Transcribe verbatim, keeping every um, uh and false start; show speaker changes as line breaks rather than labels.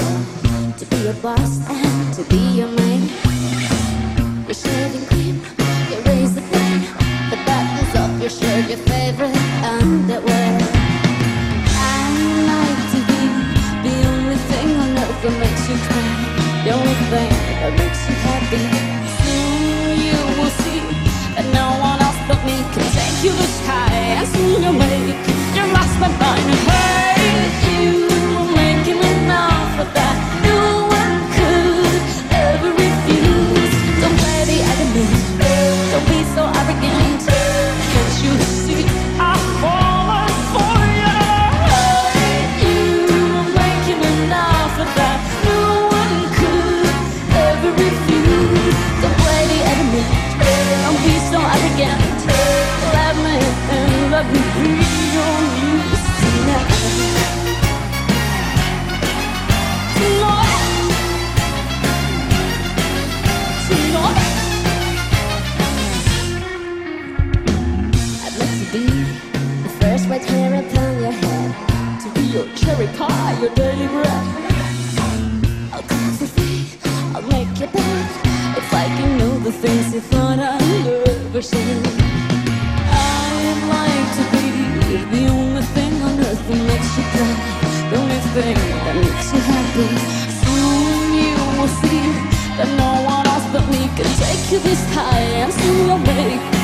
to be your boss and to be your man. Your shaving cream, your razor blade, the buttons of your shirt, your favorite underwear. I like to be the only thing on earth that makes you cry, the only thing that makes you happy. Soon you will see that no one else but me can take you this high, and soon you'll make your lost my mind. Hey, you were making enough of that no one could ever refuse. Don't play the enemy, don't be so arrogant. Can't you see I'm falling for you? Hey, you were making enough of that no one could ever refuse. Don't play the enemy, don't be so arrogant. Let me in, let me be your news tonight. Tonight, tonight. I'd like to be the first white hair upon your head, to be your cherry pie, your daily bread. I'll cook for free, I'll make your bed, if I can know the things you thought I never said. I'd like to be the only thing on earth that makes you cry, the only thing that makes you happy. Soon you will see that no one else but me can take you this high, and soon you'll make